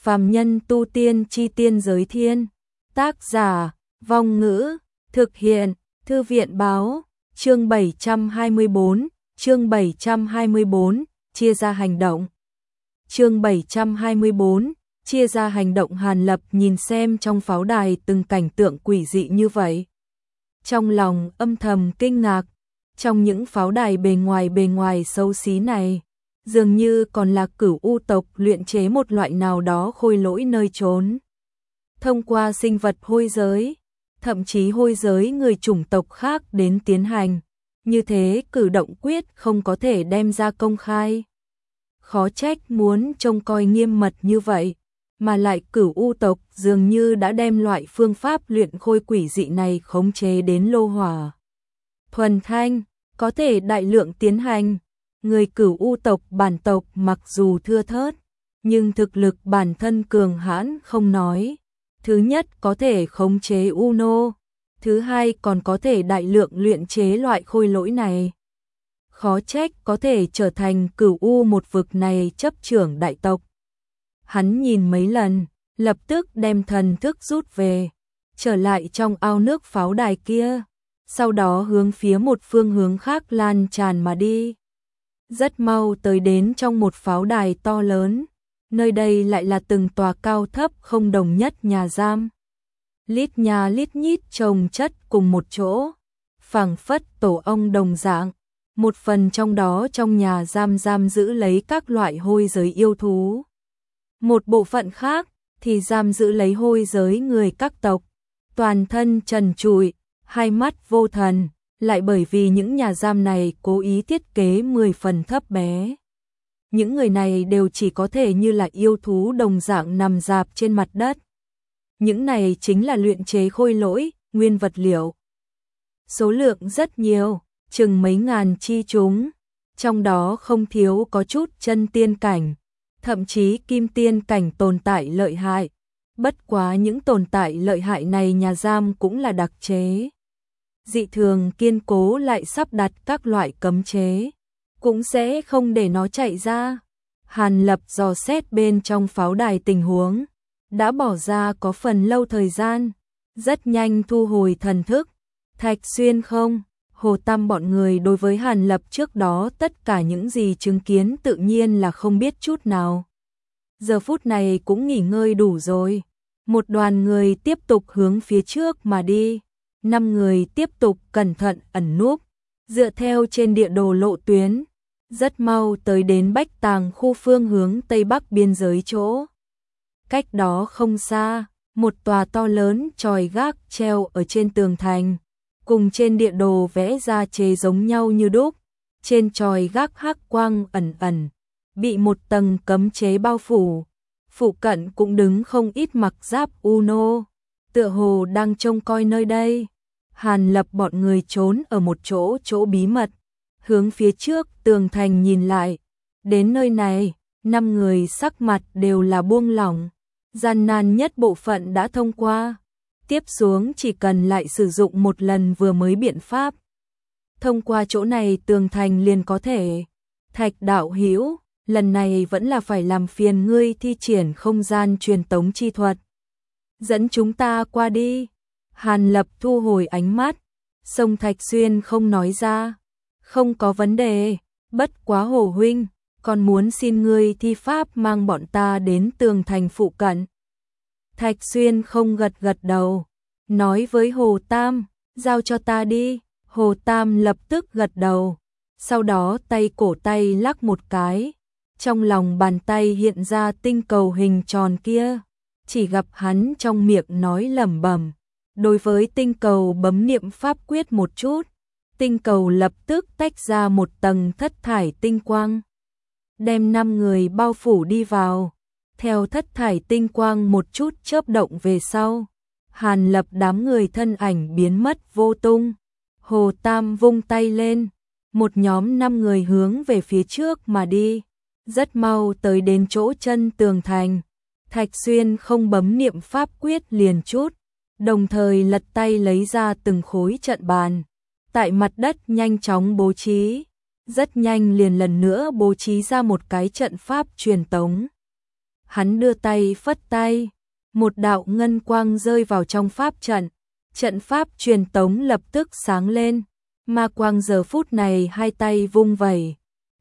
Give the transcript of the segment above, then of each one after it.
Phàm nhân tu tiên chi tiên giới thiên. Tác giả, Vong Ngữ, thực hiện, Thư viện báo, chương 724, chương 724, chia ra hành động. Chương 724, chia ra hành động. Hàn Lập nhìn xem trong pháo đài từng cảnh tượng quỷ dị như vậy. Trong lòng âm thầm kinh ngạc, trong những pháo đài bề ngoài xấu xí này, dường như còn là Cửu U tộc luyện chế một loại nào đó khôi lỗi nơi trốn. Thông qua sinh vật hôi giới, thậm chí hôi giới người chủng tộc khác đến tiến hành, như thế cử động quyết không có thể đem ra công khai. Khó trách muốn trông coi nghiêm mật như vậy, mà lại Cửu U tộc dường như đã đem loại phương pháp luyện khôi quỷ dị này khống chế đến lô hỏa thuần thanh, có thể đại lượng tiến hành. Người Cửu U tộc bản tộc mặc dù thưa thớt, nhưng thực lực bản thân cường hãn không nói. Thứ nhất có thể khống chế U nô, thứ hai còn có thể đại lượng luyện chế loại khôi lỗi này. Khó trách có thể trở thành Cửu U một vực này chấp trưởng đại tộc. Hắn nhìn mấy lần, lập tức đem thần thức rút về, trở lại trong ao nước pháo đài kia, sau đó hướng phía một phương hướng khác lan tràn mà đi. Rất mau tới đến trong một pháo đài to lớn, nơi đây lại là từng tòa cao thấp không đồng nhất nhà giam. Lít nhà lít nhít chồng chất cùng một chỗ, phảng phất tổ ong đồng dạng. Một phần trong đó trong nhà giam giữ lấy các loại hôi giới yêu thú. Một bộ phận khác thì giam giữ lấy hôi giới người các tộc, toàn thân trần trụi, hai mắt vô thần, lại bởi vì những nhà giam này cố ý thiết kế 10 phần thấp bé. Những người này đều chỉ có thể như là yêu thú đồng dạng nằm rạp trên mặt đất. Những này chính là luyện chế khôi lỗi, nguyên vật liệu. Số lượng rất nhiều, chừng mấy ngàn chi chúng, trong đó không thiếu có chút chân tiên cảnh, thậm chí kim tiên cảnh tồn tại lợi hại. Bất quá những tồn tại lợi hại này nhà giam cũng là đặc chế. Dị thường kiên cố lại sắp đặt các loại cấm chế, cũng sẽ không để nó chạy ra. Hàn Lập dò xét bên trong pháo đài tình huống, đã bỏ ra có phần lâu thời gian, rất nhanh thu hồi thần thức. Thạch Xuyên không, Hồ Tam bọn người đối với Hàn Lập trước đó tất cả những gì chứng kiến tự nhiên là không biết chút nào. Giờ phút này cũng nghỉ ngơi đủ rồi. Một đoàn người tiếp tục hướng phía trước mà đi. 5 người tiếp tục cẩn thận ẩn núp, dựa theo trên địa đồ lộ tuyến, rất mau tới đến Bách Tàng khu phương hướng Tây Bắc biên giới chỗ. Cách đó không xa, một tòa to lớn chòi gác treo ở trên tường thành, cùng trên địa đồ vẽ ra chế giống nhau như đúc. Trên chòi gác hắc quang ẩn ẩn, bị một tầng cấm chế bao phủ. Phụ cận cũng đứng không ít mặc giáp U nô, tựa hồ đang trông coi nơi đây. Hàn Lập bọn người trốn ở một chỗ bí mật, hướng phía trước tường thành nhìn lại. Đến nơi này, 5 người sắc mặt đều là buông lỏng, gian nan nhất bộ phận đã thông qua. Tiếp xuống chỉ cần lại sử dụng một lần vừa mới biện pháp. Thông qua chỗ này tường thành liền có thể. Thạch đạo hữu, lần này vẫn là phải làm phiền ngươi thi triển không gian truyền tống chi thuật. Dẫn chúng ta qua đi. Hàn Lập thu hồi ánh mắt, sông Thạch Xuyên không nói ra. Không có vấn đề, bất quá Hồ huynh, còn muốn xin ngươi thi pháp mang bọn ta đến tường thành phụ cận. Thạch Xuyên không gật đầu, nói với Hồ Tam, giao cho ta đi. Hồ Tam lập tức gật đầu, sau đó tay cổ tay lắc một cái. Trong lòng bàn tay hiện ra tinh cầu hình tròn kia, chỉ gặp hắn trong miệng nói lẩm bẩm. Đối với tinh cầu bấm niệm pháp quyết một chút, tinh cầu lập tức tách ra một tầng thất thải tinh quang, đem 5 người bao phủ đi vào. Theo thất thải tinh quang một chút chớp động về sau, Hàn Lập đám người thân ảnh biến mất vô tung. Hồ Tam vung tay lên, một nhóm 5 người hướng về phía trước mà đi, rất mau tới đến chỗ chân tường thành. Thạch Xuyên không bấm niệm pháp quyết liền chút, đồng thời lật tay lấy ra từng khối trận bàn, tại mặt đất nhanh chóng bố trí, rất nhanh liền lần nữa bố trí ra một cái trận pháp truyền tống. Hắn đưa tay phất tay, một đạo ngân quang rơi vào trong pháp trận. Trận pháp truyền tống lập tức sáng lên. Ma quang giờ phút này hai tay vung vẩy,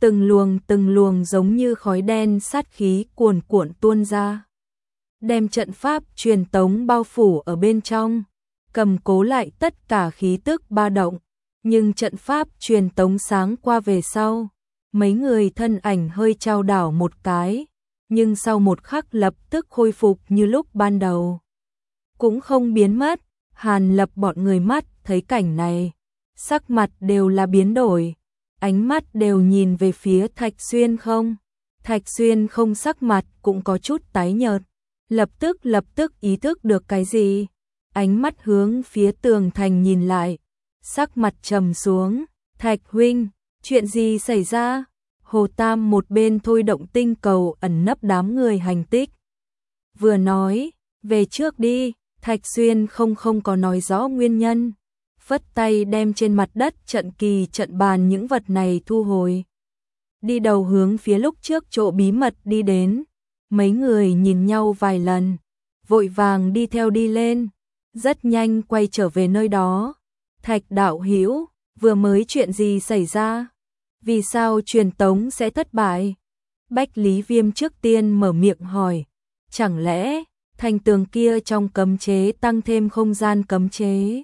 từng luồng giống như khói đen sát khí cuồn cuộn tuôn ra, đem trận pháp truyền tống bao phủ ở bên trong, cầm cố lại tất cả khí tức ba động. Nhưng trận pháp truyền tống sáng qua về sau, mấy người thân ảnh hơi chao đảo một cái, nhưng sau một khắc lập tức khôi phục như lúc ban đầu, cũng không biến mất. Hàn Lập bọn người mắt thấy cảnh này, sắc mặt đều là biến đổi, ánh mắt đều nhìn về phía Thạch Xuyên không. Thạch Xuyên không sắc mặt cũng có chút tái nhợt, lập tức ý thức được cái gì, ánh mắt hướng phía tường thành nhìn lại, sắc mặt trầm xuống. Thạch huynh, chuyện gì xảy ra? Hồ Tam một bên thôi động tinh cầu ẩn nấp đám người hành tích, vừa nói, về trước đi. Thạch Xuyên không có nói rõ nguyên nhân, phất tay đem trên mặt đất trận kỳ trận bàn những vật này thu hồi, đi đầu hướng phía lúc trước chỗ bí mật đi đến. Mấy người nhìn nhau vài lần, vội vàng đi theo đi lên, rất nhanh quay trở về nơi đó. Thạch đạo hữu, vừa mới chuyện gì xảy ra? Vì sao truyền tống sẽ thất bại? Bách Lý Viêm trước tiên mở miệng hỏi, chẳng lẽ thành tường kia trong cấm chế tăng thêm không gian cấm chế?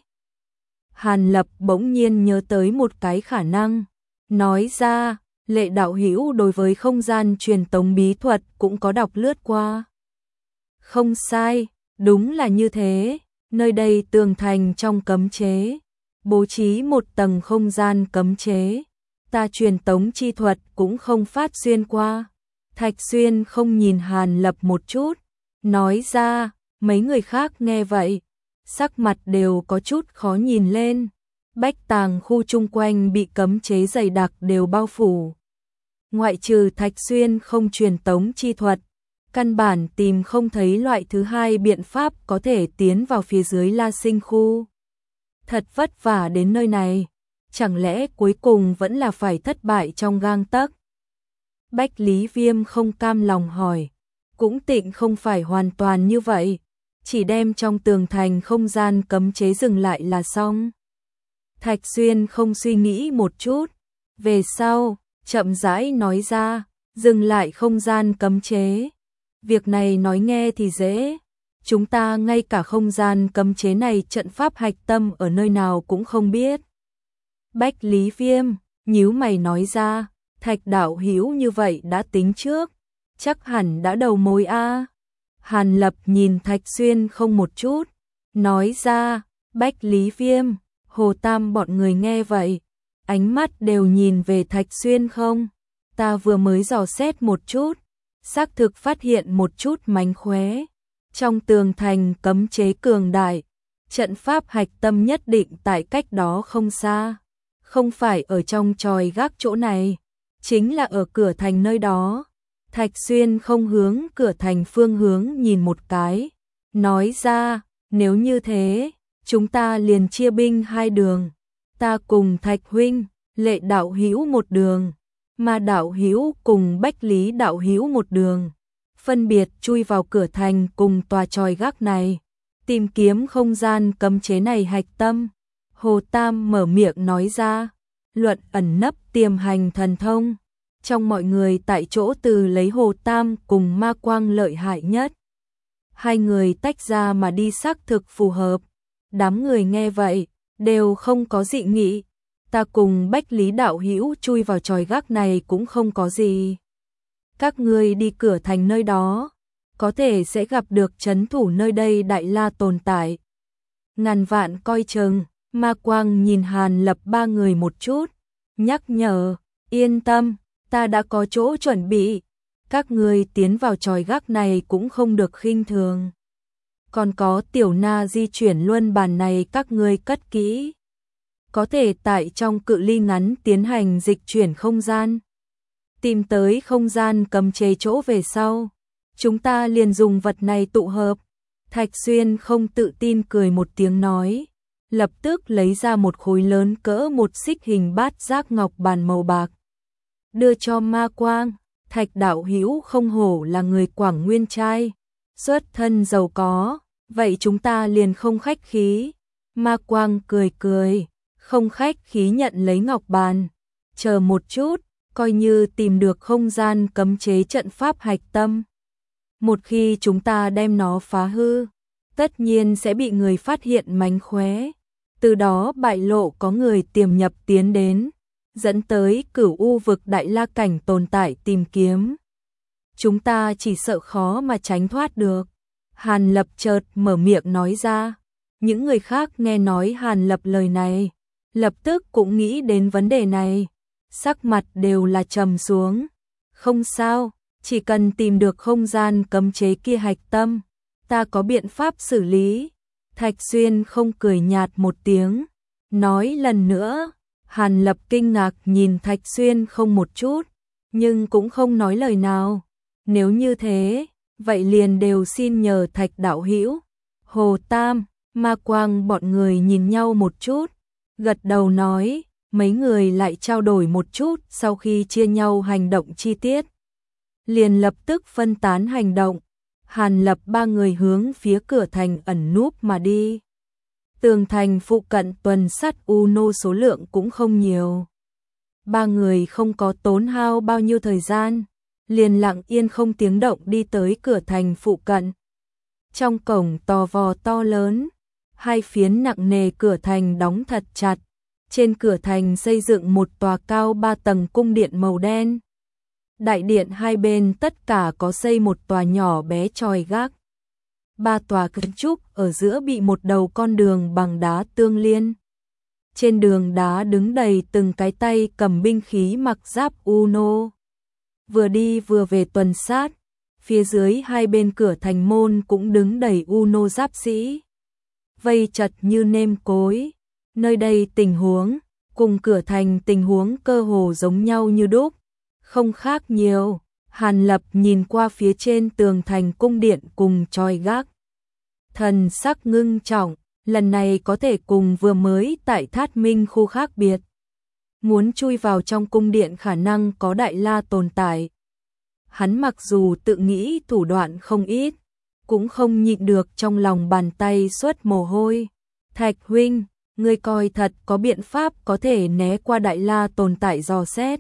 Hàn Lập bỗng nhiên nhớ tới một cái khả năng, nói ra, Lệ đạo hữu đối với không gian truyền tống bí thuật cũng có đọc lướt qua. Không sai, đúng là như thế, nơi đây tường thành trong cấm chế, bố trí một tầng không gian cấm chế, ta truyền tống chi thuật cũng không phát xuyên qua. Thạch Xuyên không nhìn Hàn Lập một chút, nói ra. Mấy người khác nghe vậy, sắc mặt đều có chút khó nhìn lên. Bách Tàng khu chung quanh bị cấm chế dày đặc đều bao phủ, ngoại trừ Thạch Xuyên không truyền tống chi thuật, căn bản tìm không thấy loại thứ hai biện pháp có thể tiến vào phía dưới La Sinh khu. Thật vất vả đến nơi này, chẳng lẽ cuối cùng vẫn là phải thất bại trong gang tấc? Bách Lý Viêm không cam lòng hỏi, cũng tịnh không phải hoàn toàn như vậy, chỉ đem trong tường thành không gian cấm chế dừng lại là xong. Thạch Xuyên không suy nghĩ một chút, về sau, chậm rãi nói ra, dừng lại không gian cấm chế. Việc này nói nghe thì dễ, chúng ta ngay cả không gian cấm chế này trận pháp hạch tâm ở nơi nào cũng không biết. Bách Lý Viêm, nhíu mày nói ra, Thạch đạo hữu như vậy đã tính trước, chắc hẳn đã đầu mối a. Hàn Lập nhìn Thạch Xuyên không một chút, nói ra, Bách Lý Viêm, Hồ Tam bọn người nghe vậy, ánh mắt đều nhìn về Thạch Xuyên không. Ta vừa mới dò xét một chút, xác thực phát hiện một chút mánh khóe. Trong tường thành cấm chế cường đại, trận pháp hạch tâm nhất định tại cách đó không xa. Không phải ở trong chòi gác chỗ này, chính là ở cửa thành nơi đó. Thạch Xuyên không hướng cửa thành phương hướng nhìn một cái, nói ra, nếu như thế, chúng ta liền chia binh hai đường. Ta cùng Thạch huynh, Lệ đạo hữu một đường, Ma đạo hữu cùng Bách Lý đạo hữu một đường, phân biệt chui vào cửa thành cùng tòa chòi gác này, tìm kiếm không gian cấm chế này hạch tâm. Hồ Tam mở miệng nói ra, luận ẩn nấp tiềm hành thần thông, trong mọi người tại chỗ từ lấy Hồ Tam cùng Ma Quang lợi hại nhất. Hai người tách ra mà đi xác thực phù hợp. Đám người nghe vậy, đều không có dị nghị. Ta cùng Bách Lý đạo hữu chui vào chòi gác này cũng không có gì. Các ngươi đi cửa thành nơi đó, có thể sẽ gặp được trấn thủ nơi đây Đại La tồn tại. Ngàn vạn coi chừng. Ma Quang nhìn Hàn Lập ba người một chút, nhắc nhở, yên tâm, ta đã có chỗ chuẩn bị. Các ngươi tiến vào chòi gác này cũng không được khinh thường. Còn có tiểu na di chuyển luân bàn này các ngươi cất kỹ. Có thể tại trong cự ly ngắn tiến hành dịch chuyển không gian. Tìm tới không gian cấm chế chỗ về sau, chúng ta liền dùng vật này tụ hợp. Thạch Xuyên không tự tin cười một tiếng nói, lập tức lấy ra một khối lớn cỡ một xích hình bát giác ngọc bàn màu bạc, đưa cho Ma Quang. Thạch đạo hữu không hổ là người Quảng Nguyên trai, xuất thân giàu có, vậy chúng ta liền không khách khí. Ma Quang cười cười, không khách khí nhận lấy ngọc bàn. Chờ một chút, coi như tìm được không gian cấm chế trận pháp hạch tâm. Một khi chúng ta đem nó phá hư, tất nhiên sẽ bị người phát hiện mánh khóe. Từ đó bại lộ có người tiềm nhập tiến đến, dẫn tới Cửu U vực Đại La cảnh tồn tại tìm kiếm. Chúng ta chỉ sợ khó mà tránh thoát được. Hàn Lập chợt mở miệng nói ra. Những người khác nghe nói Hàn Lập lời này, lập tức cũng nghĩ đến vấn đề này. Sắc mặt đều là trầm xuống. Không sao, chỉ cần tìm được không gian cấm chế kia hạch tâm, ta có biện pháp xử lý. Thạch Xuyên không cười nhạt một tiếng, nói lần nữa. Hàn Lập kinh ngạc nhìn Thạch Xuyên không một chút, nhưng cũng không nói lời nào. Nếu như thế, vậy liền đều xin nhờ Thạch đạo hữu. Hồ Tam, Ma Quang bọn người nhìn nhau một chút, gật đầu nói, mấy người lại trao đổi một chút sau khi chia nhau hành động chi tiết. Liền lập tức phân tán hành động, Hàn Lập ba người hướng phía cửa thành ẩn núp mà đi. Tường thành phụ cận tuần sát U Nô số lượng cũng không nhiều. Ba người không có tốn hao bao nhiêu thời gian, liền lặng yên không tiếng động đi tới cửa thành phụ cận. Trong cổng to vò to lớn, hai phiến nặng nề cửa thành đóng thật chặt. Trên cửa thành xây dựng một tòa cao 3 tầng cung điện màu đen. Đại điện hai bên tất cả có xây một tòa nhỏ bé chòi gác. 3 tòa kiến trúc ở giữa bị một đầu con đường bằng đá tương liên. Trên đường đá đứng đầy từng cái tay cầm binh khí mặc giáp U Nô. Vừa đi vừa về tuần sát, phía dưới hai bên cửa thành môn cũng đứng đầy U Nô giáp sĩ. Vây chật như nêm cối, nơi đây tình huống, cùng cửa thành tình huống cơ hồ giống nhau như đúc, không khác nhiều. Hàn Lập nhìn qua phía trên tường thành cung điện cùng chòi gác. Thần sắc ngưng trọng, lần này có thể cùng vừa mới tại Thát Minh khu khác biệt. Muốn chui vào trong cung điện khả năng có Đại La tồn tại. Hắn mặc dù tự nghĩ thủ đoạn không ít, cũng không nhịn được trong lòng bàn tay xuất mồ hôi. Thạch huynh, ngươi coi thật có biện pháp có thể né qua Đại La tồn tại dò xét.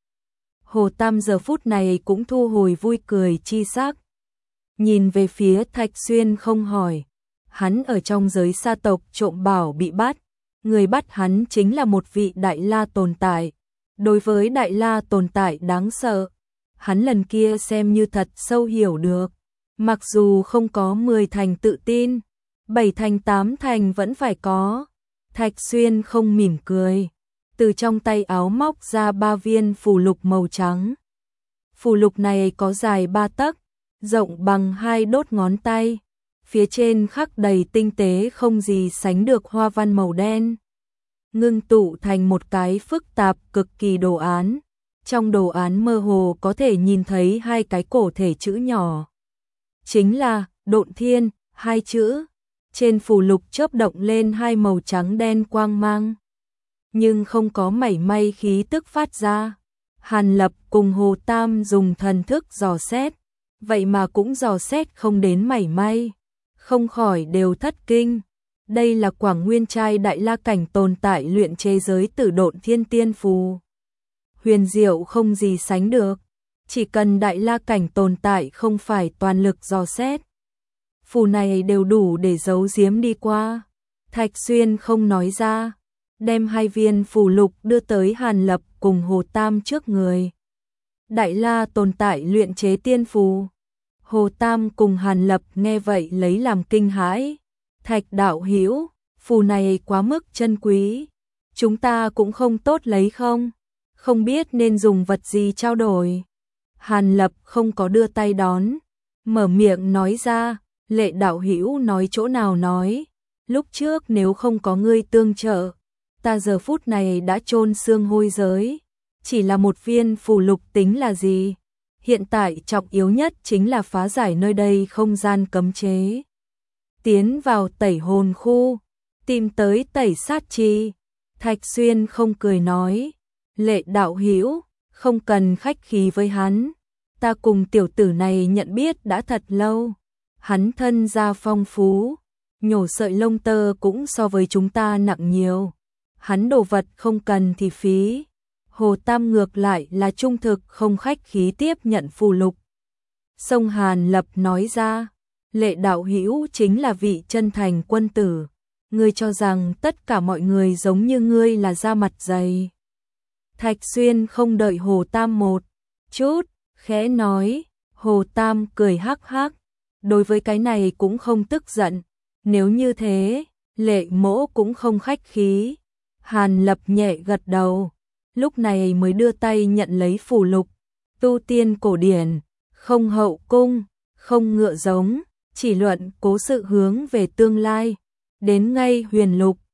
Hồ Tam giờ phút này cũng thu hồi vui cười chi sắc. Nhìn về phía Thạch Xuyên không hỏi. Hắn ở trong giới sa tộc trộm bảo bị bắt. Người bắt hắn chính là một vị Đại La tồn tại. Đối với Đại La tồn tại đáng sợ, hắn lần kia xem như thật sâu hiểu được. Mặc dù không có 10 thành tự tin, 7 thành 8 thành vẫn phải có. Thạch Xuyên không mỉm cười, từ trong tay áo móc ra 3 viên phù lục màu trắng. Phù lục này có dài 3 tấc, rộng bằng 2 đốt ngón tay. Phía trên khắc đầy tinh tế không gì sánh được hoa văn màu đen. Ngưng tụ thành một cái phức tạp cực kỳ đồ án. Trong đồ án mơ hồ có thể nhìn thấy 2 cái cổ thể chữ nhỏ. Chính là Độn Thiên, 2 chữ. Trên phù lục chớp động lên 2 màu trắng đen quang mang. Nhưng không có mảy may khí tức phát ra. Hàn Lập cùng Hồ Tam dùng thần thức dò xét. Vậy mà cũng dò xét không đến mảy may. Không khỏi đều thất kinh. Đây là Quảng Nguyên trai Đại La cảnh tồn tại luyện chế giới Tử Độn Thiên Tiên phù. Huyền diệu không gì sánh được. Chỉ cần Đại La cảnh tồn tại không phải toàn lực dò xét, phù này đều đủ để giấu giếm đi qua. Thạch Xuyên không nói ra, đem 2 viên phù lục đưa tới Hàn Lập cùng Hồ Tam trước người. Đại La tồn tại luyện chế tiên phù. Hồ Tam cùng Hàn Lập nghe vậy lấy làm kinh hãi. Thạch đạo hữu, phù này quá mức chân quý, chúng ta cũng không tốt lấy không? Không biết nên dùng vật gì trao đổi. Hàn Lập không có đưa tay đón, mở miệng nói ra, Lệ đạo hữu nói chỗ nào nói, lúc trước nếu không có ngươi tương trợ, ta giờ phút này đã chôn xương hôi giới, chỉ là một viên phù lục tính là gì? Hiện tại trọng yếu nhất chính là phá giải nơi đây không gian cấm chế. Tiến vào tẩy hồn khu, tìm tới tẩy sát chi. Thạch Xuyên không cười nói, Lệ đạo hữu, không cần khách khí với hắn. ta cùng tiểu tử này nhận biết đã thật lâu. Hắn thân gia phong phú, nhổ sợi lông tơ cũng so với chúng ta nặng nhiều. Hắn đồ vật không cần thì phí. Hồ Tam ngược lại là trung thực không khách khí tiếp nhận phù lục. Sông Hàn Lập nói ra, Lệ đạo hữu chính là vị chân thành quân tử. Ngươi cho rằng tất cả mọi người giống như ngươi là da mặt dày. Thạch Xuyên không đợi Hồ Tam một chút, khẽ nói, Hồ Tam cười hắc hắc, đối với cái này cũng không tức giận. Nếu như thế, Lệ mỗ cũng không khách khí. Hàn Lập nhẹ gật đầu, lúc này mới đưa tay nhận lấy phù lục. Tu tiên cổ điển, không hậu cung, không ngựa giống, chỉ luận cố sự hướng về tương lai. Đến ngay huyền lục,